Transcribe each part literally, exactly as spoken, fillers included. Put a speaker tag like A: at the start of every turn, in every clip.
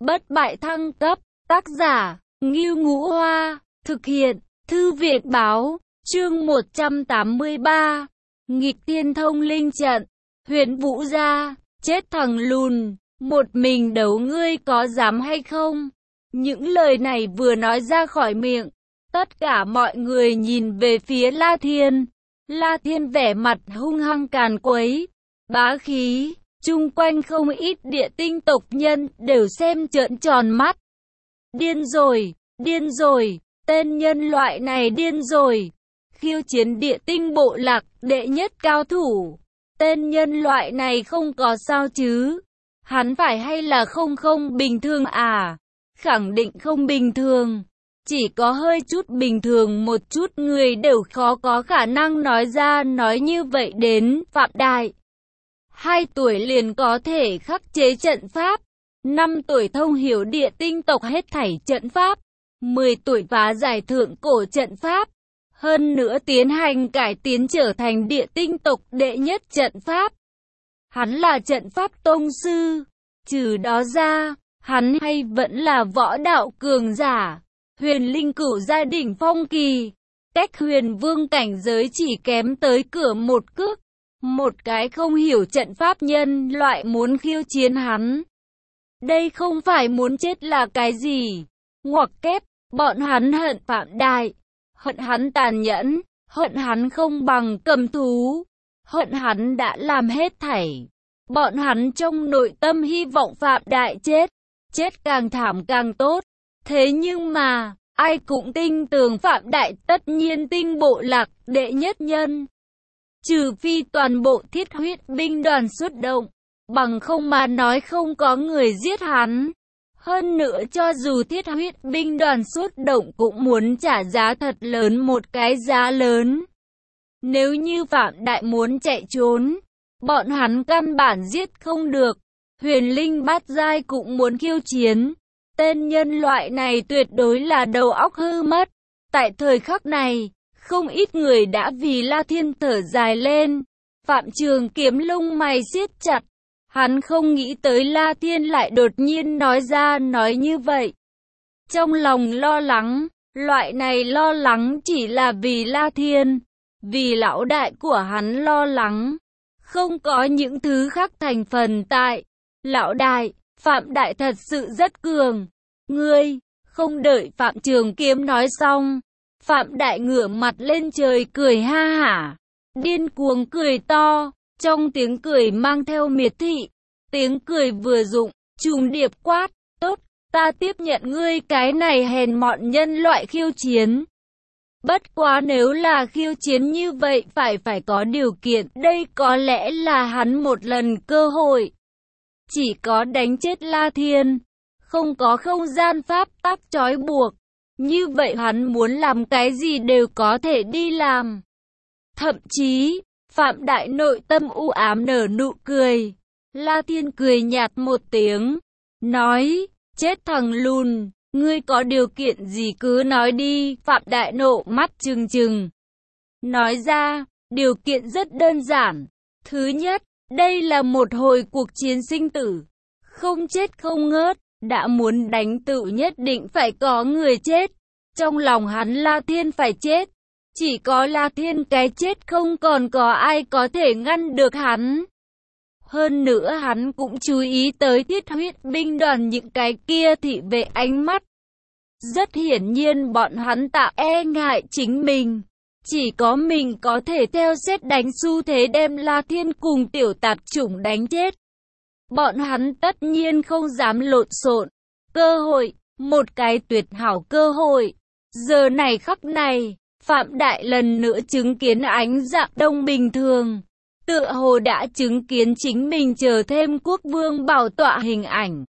A: Bất bại thăng cấp, tác giả, Ngưu Ngũ Hoa, thực hiện, Thư viện báo, chương một trăm tám mươi ba, nghịch thiên thông linh trận, Huyền Vũ gia, chết thằng lùn, một mình đấu ngươi có dám hay không? Những lời này vừa nói ra khỏi miệng, tất cả mọi người nhìn về phía La Thiên. La Thiên vẻ mặt hung hăng càn quấy, bá khí, chung quanh không ít địa tinh tộc nhân đều xem trợn tròn mắt. Điên rồi, điên rồi, tên nhân loại này điên rồi. Khiêu chiến địa tinh bộ lạc đệ nhất cao thủ. Tên nhân loại này không có sao chứ? Hắn phải hay là không không bình thường à? Khẳng định không bình thường. Chỉ có hơi chút bình thường một chút người đều khó có khả năng nói ra nói như vậy đến Phạm Đại. Hai tuổi liền có thể khắc chế trận pháp. Năm tuổi thông hiểu địa tinh tộc hết thảy trận pháp. Mười tuổi phá giải thượng cổ trận pháp. Hơn nữa tiến hành cải tiến trở thành địa tinh tộc đệ nhất trận pháp. Hắn là trận pháp tông sư. Trừ đó ra, hắn hay vẫn là võ đạo cường giả. Huyền linh cửu gia đỉnh phong kỳ. Cách huyền vương cảnh giới chỉ kém tới cửa một cước. Một cái không hiểu trận pháp nhân loại muốn khiêu chiến hắn. Đây không phải muốn chết là cái gì? Ngoặc kép, bọn hắn hận Phạm Đại. Hận hắn tàn nhẫn, hận hắn không bằng cầm thú, hận hắn đã làm hết thảy. Bọn hắn trong nội tâm hy vọng Phạm Đại chết, chết càng thảm càng tốt. Thế nhưng mà, ai cũng tin tưởng Phạm Đại tất nhiên tinh bộ lạc đệ nhất nhân. Trừ phi toàn bộ thiết huyết binh đoàn xuất động, bằng không mà nói không có người giết hắn. Hơn nữa cho dù thiết huyết binh đoàn xuất động cũng muốn trả giá thật lớn, một cái giá lớn. Nếu như Phạm Đại muốn chạy trốn, bọn hắn căn bản giết không được. Huyền linh bát giai cũng muốn khiêu chiến. Tên nhân loại này tuyệt đối là đầu óc hư mất. Tại thời khắc này, không ít người đã vì La Thiên thở dài lên. Phạm Trường Kiếm lông mày siết chặt. Hắn không nghĩ tới La Thiên lại đột nhiên nói ra nói như vậy. Trong lòng lo lắng, loại này lo lắng chỉ là vì La Thiên, vì lão đại của hắn lo lắng. Không có những thứ khác thành phần tại. Lão đại, Phạm Đại thật sự rất cường. Ngươi, không đợi Phạm Trường Kiếm nói xong. Phạm Đại ngửa mặt lên trời cười ha hả. Điên cuồng cười to. Trong tiếng cười mang theo miệt thị. Tiếng cười vừa dụng, trùng điệp quát. Tốt, ta tiếp nhận ngươi cái này hèn mọn nhân loại khiêu chiến. Bất quá nếu là khiêu chiến như vậy phải phải có điều kiện. Đây có lẽ là hắn một lần cơ hội. Chỉ có đánh chết La Thiên. Không có không gian pháp tắc trói buộc. Như vậy hắn muốn làm cái gì đều có thể đi làm. Thậm chí, Phạm Đại nội tâm u ám nở nụ cười. La Thiên cười nhạt một tiếng. Nói, chết thằng lùn, ngươi có điều kiện gì cứ nói đi. Phạm Đại nộ mắt trừng trừng. Nói ra, điều kiện rất đơn giản. Thứ nhất, đây là một hồi cuộc chiến sinh tử. Không chết không ngớt. Đã muốn đánh tự nhất định phải có người chết. Trong lòng hắn La Thiên phải chết. Chỉ có La Thiên cái chết không còn có ai có thể ngăn được hắn. Hơn nữa hắn cũng chú ý tới thiết huyết binh đoàn những cái kia thị vệ ánh mắt. Rất hiển nhiên bọn hắn tạo e ngại chính mình. Chỉ có mình có thể theo xét đánh xu thế đem La Thiên cùng tiểu tạp chủng đánh chết. Bọn hắn tất nhiên không dám lộn xộn. Cơ hội, một cái tuyệt hảo cơ hội. Giờ này khắc này, Phạm Đại lần nữa chứng kiến ánh dạng đông bình thường. Tựa hồ đã chứng kiến chính mình chờ thêm quốc vương bảo tọa hình ảnh.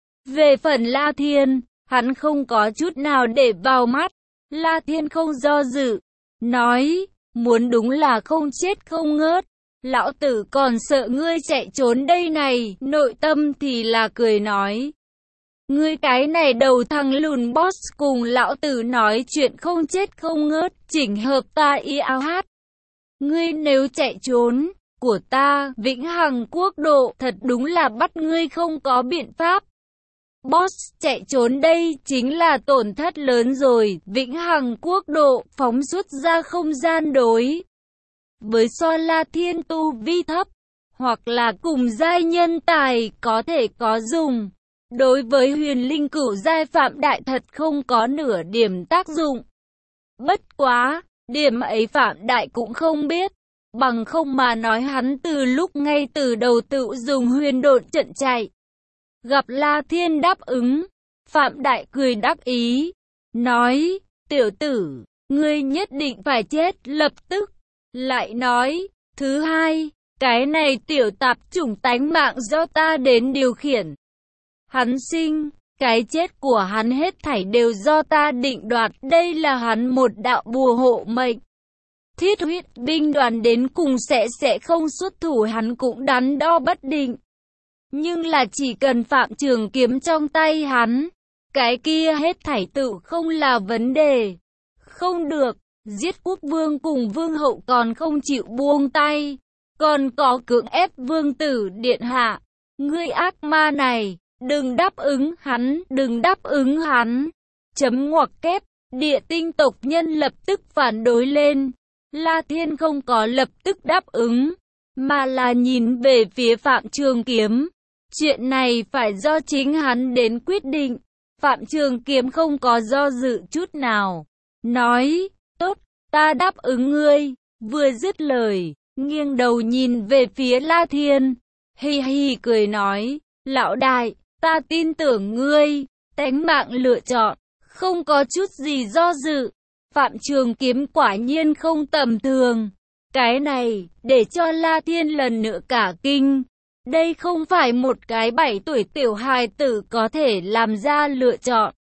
A: Về phần La Thiên, hắn không có chút nào để vào mắt. La Thiên không do dự. Nói, muốn đúng là không chết không ngớt. Lão tử còn sợ ngươi chạy trốn đây này. Nội tâm thì là cười nói. Ngươi cái này đầu thằng lùn boss cùng lão tử nói chuyện không chết không ngớt. Chỉnh hợp ta y áo hát. Ngươi nếu chạy trốn, của ta, vĩnh hằng quốc độ, thật đúng là bắt ngươi không có biện pháp. Boss chạy trốn đây chính là tổn thất lớn rồi. Vĩnh hằng quốc độ phóng xuất ra không gian đối với So La Thiên tu vi thấp, hoặc là cùng giai nhân tài có thể có dùng. Đối với huyền linh cửu giai Phạm Đại thật không có nửa điểm tác dụng. Bất quá, điểm ấy Phạm Đại cũng không biết. Bằng không mà nói hắn từ lúc ngay từ đầu tự dùng huyền độn trận chạy. Gặp La Thiên đáp ứng, Phạm Đại cười đắc ý, nói, tiểu tử, ngươi nhất định phải chết lập tức. Lại nói, thứ hai, cái này tiểu tạp chủng tánh mạng do ta đến điều khiển. Hắn sinh, cái chết của hắn hết thảy đều do ta định đoạt, đây là hắn một đạo bùa hộ mệnh. Thiết huyết binh đoàn đến cùng sẽ sẽ không xuất thủ, hắn cũng đắn đo bất định. Nhưng là chỉ cần Phạm Trường Kiếm trong tay hắn, cái kia hết thảy tự không là vấn đề. Không được, giết quốc vương cùng vương hậu còn không chịu buông tay, còn có cưỡng ép vương tử điện hạ. Ngươi ác ma này, đừng đáp ứng hắn, đừng đáp ứng hắn. Chấm ngoặc kép, địa tinh tộc nhân lập tức phản đối lên. La Thiên không có lập tức đáp ứng, mà là nhìn về phía Phạm Trường Kiếm. Chuyện này phải do chính hắn đến quyết định. Phạm Trường Kiếm không có do dự chút nào, nói, tốt, ta đáp ứng ngươi. Vừa dứt lời, nghiêng đầu nhìn về phía La Thiên, hi hi cười nói, lão đại, ta tin tưởng ngươi, tánh mạng lựa chọn, không có chút gì do dự. Phạm Trường Kiếm quả nhiên không tầm thường. Cái này, để cho La Thiên lần nữa cả kinh. Đây không phải một cái bảy tuổi tiểu hài tử có thể làm ra lựa chọn.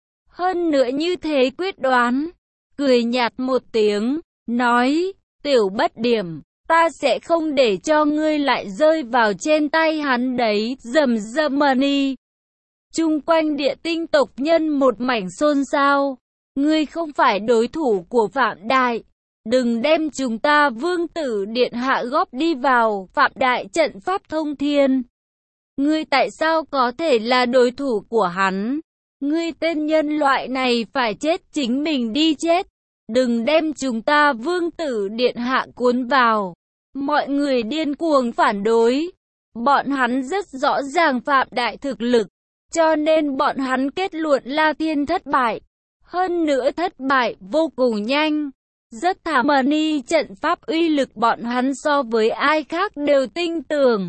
A: Hơn nữa như thế quyết đoán. Cười nhạt một tiếng, nói, tiểu bất điểm, ta sẽ không để cho ngươi lại rơi vào trên tay hắn đấy, rầm rầm money. Chung quanh địa tinh tộc nhân một mảnh xôn xao. Ngươi không phải đối thủ của Phạm Đại. Đừng đem chúng ta vương tử điện hạ góp đi vào Phạm Đại trận pháp thông thiên. Ngươi tại sao có thể là đối thủ của hắn? Ngươi tên nhân loại này phải chết chính mình đi chết. Đừng đem chúng ta vương tử điện hạ cuốn vào. Mọi người điên cuồng phản đối. Bọn hắn rất rõ ràng Phạm Đại thực lực, cho nên bọn hắn kết luận La Thiên thất bại. Hơn nữa thất bại vô cùng nhanh. Rất thảm, money trận pháp uy lực bọn hắn so với ai khác đều tin tưởng.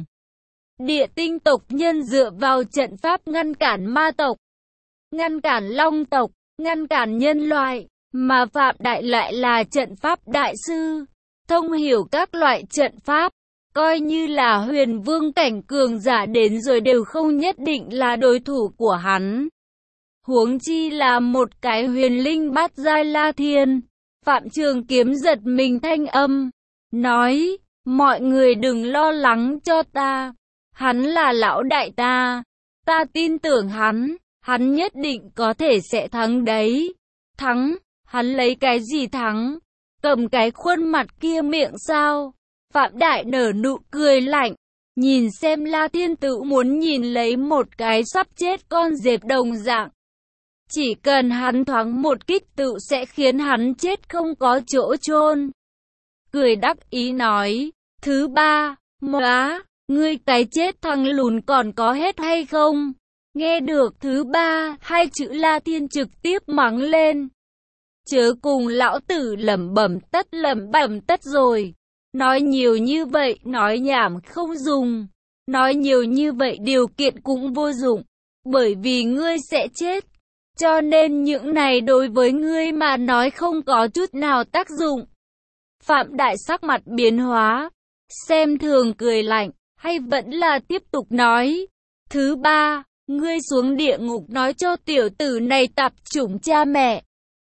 A: Địa tinh tộc nhân dựa vào trận pháp ngăn cản ma tộc, ngăn cản long tộc, ngăn cản nhân loại, mà Phạm Đại lại là trận pháp đại sư, thông hiểu các loại trận pháp, coi như là huyền vương cảnh cường giả đến rồi đều không nhất định là đối thủ của hắn. Huống chi là một cái huyền linh bát giai La Thiên. Phạm Trường Kiếm giật mình thanh âm, nói, mọi người đừng lo lắng cho ta, hắn là lão đại ta, ta tin tưởng hắn, hắn nhất định có thể sẽ thắng đấy. Thắng, hắn lấy cái gì thắng? Cầm cái khuôn mặt kia miệng sao? Phạm Đại nở nụ cười lạnh, nhìn xem La Thiên tự muốn nhìn lấy một cái sắp chết con dẹp đồng dạng. Chỉ cần hắn thoáng một kích tự sẽ khiến hắn chết không có chỗ chôn. Cười đắc ý nói, thứ ba, móa, ngươi cái chết thằng lùn còn có hết hay không? Nghe được thứ ba, hai chữ La Thiên trực tiếp mắng lên. Chớ cùng lão tử lẩm bẩm tất lẩm bẩm tất rồi. Nói nhiều như vậy, nói nhảm không dùng. Nói nhiều như vậy điều kiện cũng vô dụng. Bởi vì ngươi sẽ chết. Cho nên những này đối với ngươi mà nói không có chút nào tác dụng. Phạm Đại sắc mặt biến hóa, xem thường cười lạnh, hay vẫn là tiếp tục nói. Thứ ba, ngươi xuống địa ngục nói cho tiểu tử này tạp chủng cha mẹ.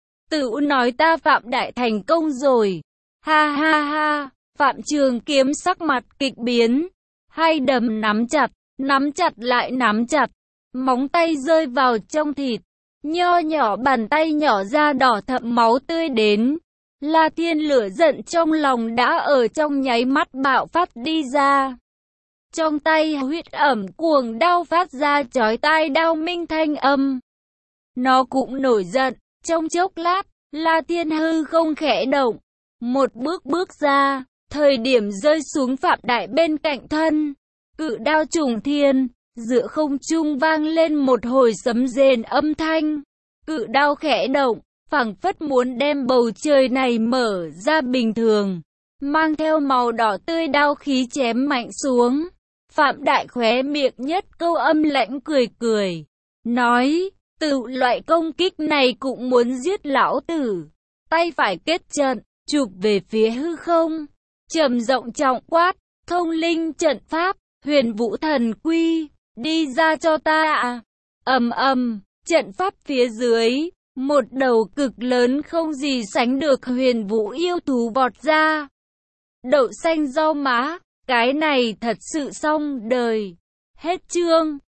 A: Tự nói ta Phạm Đại thành công rồi. Ha ha ha, Phạm Trường Kiếm sắc mặt kịch biến. Hai đấm nắm chặt, nắm chặt lại nắm chặt. Móng tay rơi vào trong thịt. Nho nhỏ bàn tay nhỏ ra đỏ thẫm máu tươi đến. La Thiên lửa giận trong lòng đã ở trong nháy mắt bạo phát đi ra. Trong tay huyết ẩm cuồng đao phát ra chói tai đao minh thanh âm. Nó cũng nổi giận, trong chốc lát, La Thiên hư không khẽ động. Một bước bước ra, thời điểm rơi xuống Phạm Đại bên cạnh thân. Cự đao trùng thiên, giữa không trung vang lên một hồi sấm rền âm thanh. Cự đao khẽ động, phảng phất muốn đem bầu trời này mở ra bình thường. Mang theo màu đỏ tươi đao khí chém mạnh xuống. Phạm Đại khóe miệng nhất câu âm lãnh cười cười. Nói, tự loại công kích này cũng muốn giết lão tử. Tay phải kết trận, chụp về phía hư không. Trầm rộng trọng quát, thông linh trận pháp, huyền vũ thần quy, đi ra cho ta à. Ầm ầm, trận pháp phía dưới, một đầu cực lớn không gì sánh được huyền vũ yêu thú vọt ra. Đậu xanh rau má, cái này thật sự xong đời. Hết chương.